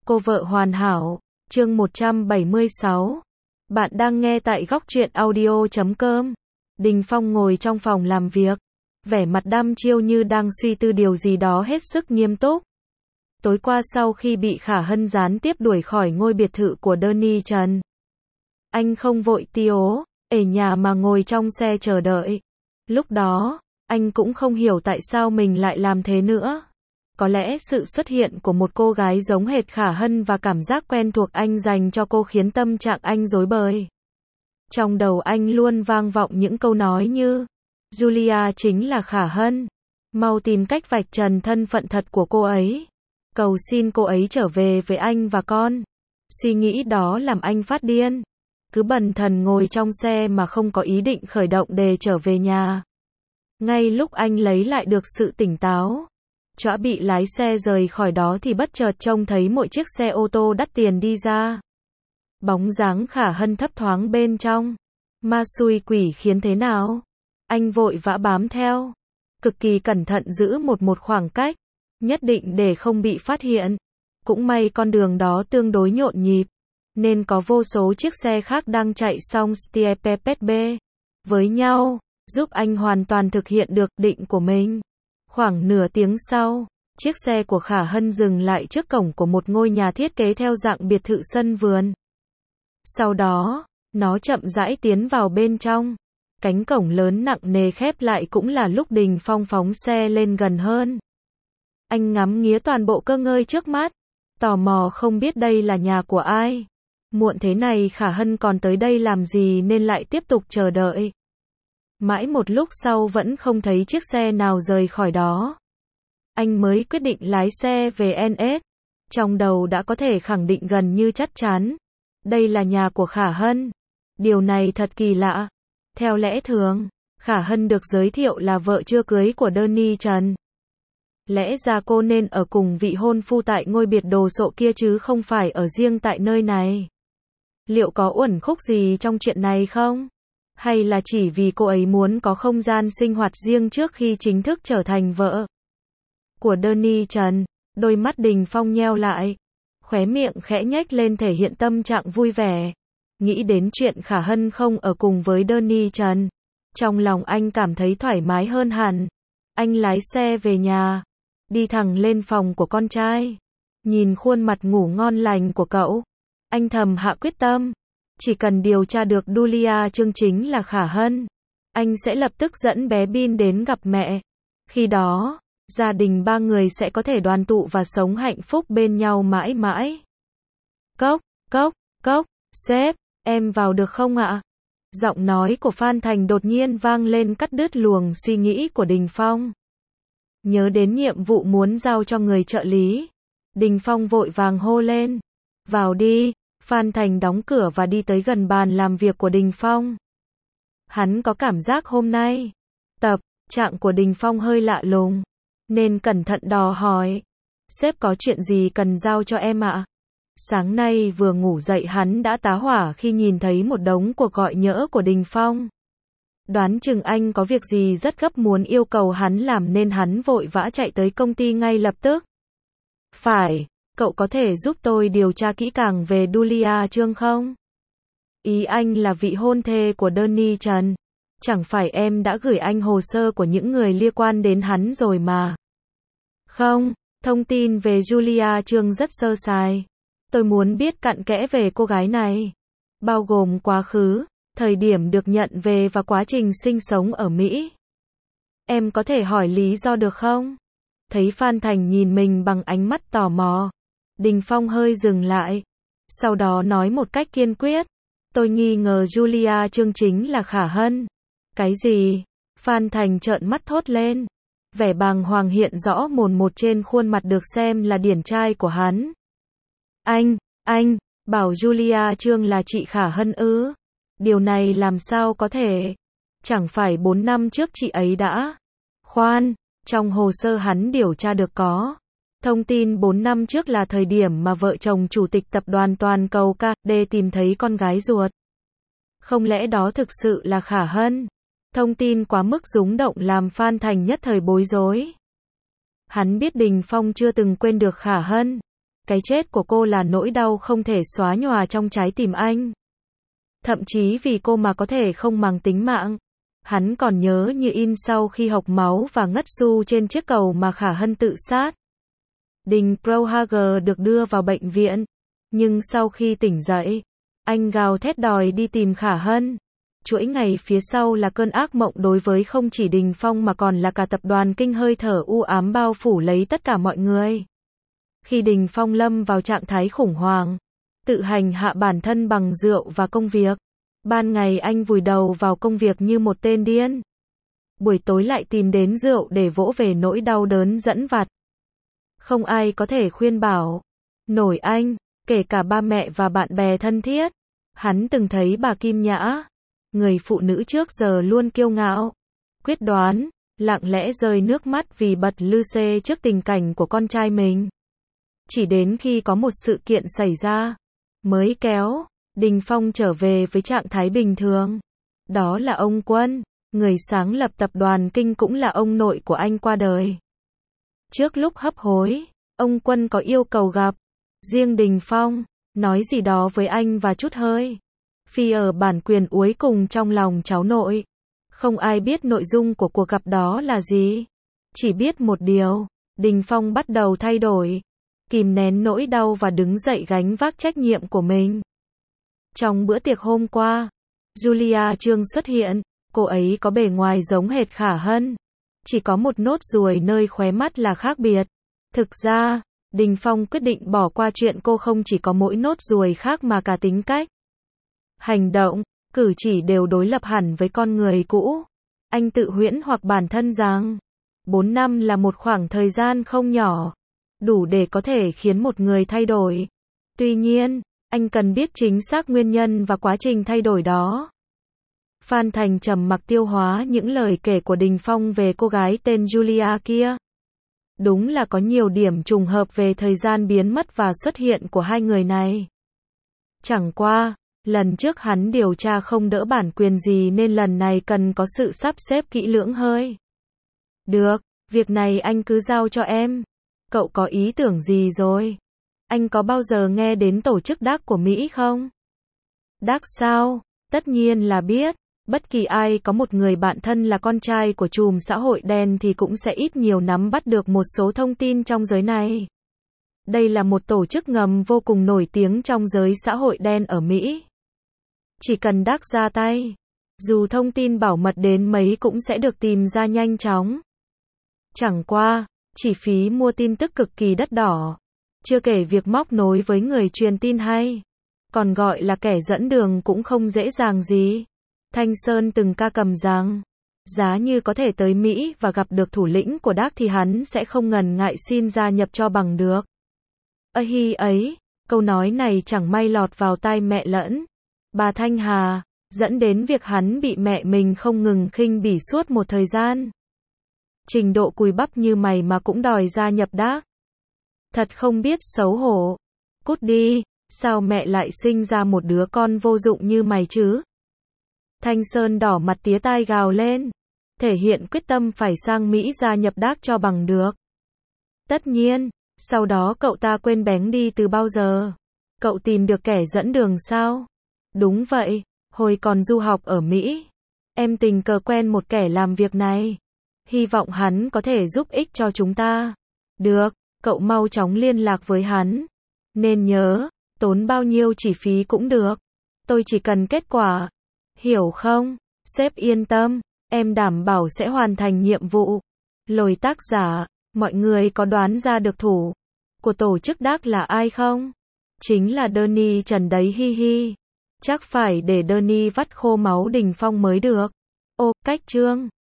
Cô vợ hoàn hảo, chương 176. Bạn đang nghe tại góc truyện audio.com. Đình Phong ngồi trong phòng làm việc, vẻ mặt đăm chiêu như đang suy tư điều gì đó hết sức nghiêm túc. Tối qua sau khi bị Khả Hân gián tiếp đuổi khỏi ngôi biệt thự của Danny Trần, anh không vội tíu ở nhà mà ngồi trong xe chờ đợi. Lúc đó, anh cũng không hiểu tại sao mình lại làm thế nữa. Có lẽ sự xuất hiện của một cô gái giống hệt Khả Hân và cảm giác quen thuộc anh dành cho cô khiến tâm trạng anh rối bời. Trong đầu anh luôn vang vọng những câu nói như Julia chính là Khả Hân, mau tìm cách vạch trần thân phận thật của cô ấy, cầu xin cô ấy trở về với anh và con. Suy nghĩ đó làm anh phát điên, cứ bần thần ngồi trong xe mà không có ý định khởi động để trở về nhà. Ngay lúc anh lấy lại được sự tỉnh táo, chuẩn bị lái xe rời khỏi đó thì bất chợt trông thấy một chiếc xe ô tô đắt tiền đi ra. Bóng dáng Khả Hân thấp thoáng bên trong. Ma xui quỷ khiến thế nào? Anh vội vã bám theo, cực kỳ cẩn thận giữ một khoảng cách, nhất định để không bị phát hiện. Cũng may con đường đó tương đối nhộn nhịp, nên có vô số chiếc xe khác đang chạy song STPPB với nhau, giúp anh hoàn toàn thực hiện được định của mình. Khoảng nửa tiếng sau, chiếc xe của Khả Hân dừng lại trước cổng của một ngôi nhà thiết kế theo dạng biệt thự sân vườn. Sau đó, nó chậm rãi tiến vào bên trong. Cánh cổng lớn nặng nề khép lại cũng là lúc Đình Phong phóng xe lên gần hơn. Anh ngắm nghía toàn bộ cơ ngơi trước mắt, tò mò không biết đây là nhà của ai. Muộn thế này Khả Hân còn tới đây làm gì nên lại tiếp tục chờ đợi. Mãi một lúc sau vẫn không thấy chiếc xe nào rời khỏi đó. Anh mới quyết định lái xe về NS. Trong đầu đã có thể khẳng định gần như chắc chắn. Đây là nhà của Khả Hân. Điều này thật kỳ lạ. Theo lẽ thường, Khả Hân được giới thiệu là vợ chưa cưới của Danny Trần. Lẽ ra cô nên ở cùng vị hôn phu tại ngôi biệt đồ sộ kia chứ không phải ở riêng tại nơi này. Liệu có uẩn khúc gì trong chuyện này không? Hay là chỉ vì cô ấy muốn có không gian sinh hoạt riêng trước khi chính thức trở thành vợ của Danny Trần? Đôi mắt Đình Phong nheo lại, khóe miệng khẽ nhếch lên thể hiện tâm trạng vui vẻ. Nghĩ đến chuyện Khả Hân không ở cùng với Danny Trần, trong lòng anh cảm thấy thoải mái hơn hẳn. Anh lái xe về nhà, đi thẳng lên phòng của con trai. Nhìn khuôn mặt ngủ ngon lành của cậu, anh thầm hạ quyết tâm. Chỉ cần điều tra được Julia Trương chính là Khả Hân, anh sẽ lập tức dẫn bé Bin đến gặp mẹ. Khi đó, gia đình ba người sẽ có thể đoàn tụ và sống hạnh phúc bên nhau mãi mãi. Cốc, cốc, cốc, sếp, em vào được không ạ? Giọng nói của Phan Thành đột nhiên vang lên cắt đứt luồng suy nghĩ của Đình Phong. Nhớ đến nhiệm vụ muốn giao cho người trợ lý, Đình Phong vội vàng hô lên. Vào đi. Phan Thành đóng cửa và đi tới gần bàn làm việc của Đình Phong. Hắn có cảm giác hôm nay, tập trạng của Đình Phong hơi lạ lùng, nên cẩn thận dò hỏi. Sếp có chuyện gì cần giao cho em ạ? Sáng nay vừa ngủ dậy hắn đã tá hỏa khi nhìn thấy một đống cuộc gọi nhỡ của Đình Phong. Đoán chừng anh có việc gì rất gấp muốn yêu cầu hắn làm nên hắn vội vã chạy tới công ty ngay lập tức. Phải. Cậu có thể giúp tôi điều tra kỹ càng về Julia Trương không? Ý anh là vị hôn thê của Danny Trần. Chẳng phải em đã gửi anh hồ sơ của những người liên quan đến hắn rồi mà. Không, thông tin về Julia Trương rất sơ sài. Tôi muốn biết cặn kẽ về cô gái này, bao gồm quá khứ, thời điểm được nhận về và quá trình sinh sống ở Mỹ. Em có thể hỏi lý do được không? Thấy Phan Thành nhìn mình bằng ánh mắt tò mò, Đình Phong hơi dừng lại, sau đó nói một cách kiên quyết. Tôi nghi ngờ Julia Trương chính là Khả Hân. Cái gì? Phan Thành trợn mắt thốt lên. Vẻ bàng hoàng hiện rõ mồn một trên khuôn mặt được xem là điển trai của hắn. Anh, bảo Julia Trương là chị Khả Hân ư? Điều này làm sao có thể? Chẳng phải 4 năm trước chị ấy đã... Khoan, trong hồ sơ hắn điều tra được có thông tin 4 năm trước là thời điểm mà vợ chồng chủ tịch tập đoàn toàn cầu KD tìm thấy con gái ruột. Không lẽ đó thực sự là Khả Hân? Thông tin quá mức rúng động làm Phan Thành nhất thời bối rối. Hắn biết Đình Phong chưa từng quên được Khả Hân. Cái chết của cô là nỗi đau không thể xóa nhòa trong trái tim anh. Thậm chí vì cô mà có thể không màng tính mạng. Hắn còn nhớ như in sau khi hộc máu và ngất xu trên chiếc cầu mà Khả Hân tự sát. Đình Prohager được đưa vào bệnh viện. Nhưng sau khi tỉnh dậy, anh gào thét đòi đi tìm Khả Hân. Chuỗi ngày phía sau là cơn ác mộng đối với không chỉ Đình Phong mà còn là cả tập đoàn Kinh, hơi thở u ám bao phủ lấy tất cả mọi người. Khi Đình Phong lâm vào trạng thái khủng hoảng, tự hành hạ bản thân bằng rượu và công việc. Ban ngày anh vùi đầu vào công việc như một tên điên. Buổi tối lại tìm đến rượu để vỗ về nỗi đau đớn dẫn vặt. Không ai có thể khuyên bảo nổi anh, kể cả ba mẹ và bạn bè thân thiết. Hắn từng thấy bà Kim Nhã, người phụ nữ trước giờ luôn kiêu ngạo, quyết đoán, lặng lẽ rơi nước mắt vì bật lư xê trước tình cảnh của con trai mình. Chỉ đến khi có một sự kiện xảy ra, mới kéo Đình Phong trở về với trạng thái bình thường. Đó là ông Quân, người sáng lập tập đoàn Kinh cũng là ông nội của anh qua đời. Trước lúc hấp hối, ông Quân có yêu cầu gặp riêng Đình Phong, nói gì đó với anh và trút hơi phi ở bản quyền cuối cùng trong lòng cháu nội. Không ai biết nội dung của cuộc gặp đó là gì. Chỉ biết một điều, Đình Phong bắt đầu thay đổi, kìm nén nỗi đau và đứng dậy gánh vác trách nhiệm của mình. Trong bữa tiệc hôm qua, Julia Trương xuất hiện. Cô ấy có bề ngoài giống hệt Khả Hân, chỉ có một nốt ruồi nơi khóe mắt là khác biệt. Thực ra, Đình Phong quyết định bỏ qua chuyện cô không chỉ có mỗi nốt ruồi khác mà cả tính cách, hành động, cử chỉ đều đối lập hẳn với con người cũ. Anh tự huyễn hoặc bản thân rằng 4 năm là một khoảng thời gian không nhỏ, đủ để có thể khiến một người thay đổi. Tuy nhiên, anh cần biết chính xác nguyên nhân và quá trình thay đổi đó. Phan Thành trầm mặc tiêu hóa những lời kể của Đình Phong về cô gái tên Julia kia. Đúng là có nhiều điểm trùng hợp về thời gian biến mất và xuất hiện của hai người này. Chẳng qua, lần trước hắn điều tra không đỡ bản quyền gì nên lần này cần có sự sắp xếp kỹ lưỡng hơi. Được, việc này anh cứ giao cho em. Cậu có ý tưởng gì rồi? Anh có bao giờ nghe đến tổ chức DAC của Mỹ không? DAC sao? Tất nhiên là biết. Bất kỳ ai có một người bạn thân là con trai của trùm xã hội đen thì cũng sẽ ít nhiều nắm bắt được một số thông tin trong giới này. Đây là một tổ chức ngầm vô cùng nổi tiếng trong giới xã hội đen ở Mỹ. Chỉ cần DAC ra tay, dù thông tin bảo mật đến mấy cũng sẽ được tìm ra nhanh chóng. Chẳng qua, chi phí mua tin tức cực kỳ đắt đỏ. Chưa kể việc móc nối với người truyền tin hay, còn gọi là kẻ dẫn đường cũng không dễ dàng gì. Thanh Sơn từng ca cầm rằng, giá như có thể tới Mỹ và gặp được thủ lĩnh của DAC thì hắn sẽ không ngần ngại xin gia nhập cho bằng được. Hi ấy, câu nói này chẳng may lọt vào tai mẹ lẫn bà Thanh Hà, dẫn đến việc hắn bị mẹ mình không ngừng khinh bỉ suốt một thời gian. Trình độ cùi bắp như mày mà cũng đòi gia nhập DAC. Thật không biết xấu hổ. Cút đi, sao mẹ lại sinh ra một đứa con vô dụng như mày chứ? Thanh Sơn đỏ mặt tía tai gào lên, thể hiện quyết tâm phải sang Mỹ gia nhập DAC cho bằng được. Tất nhiên, sau đó cậu ta quên bén đi từ bao giờ. Cậu tìm được kẻ dẫn đường sao? Đúng vậy, hồi còn du học ở Mỹ, em tình cờ quen một kẻ làm việc này. Hy vọng hắn có thể giúp ích cho chúng ta. Được, cậu mau chóng liên lạc với hắn. Nên nhớ, tốn bao nhiêu chi phí cũng được. Tôi chỉ cần kết quả. Hiểu không? Sếp yên tâm, em đảm bảo sẽ hoàn thành nhiệm vụ. Lồi tác giả, mọi người có đoán ra được thủ của tổ chức DAC là ai không? Chính là Danny Trần đấy, hi hi. Chắc phải để Danny vắt khô máu Đình Phong mới được. Ô, cách chương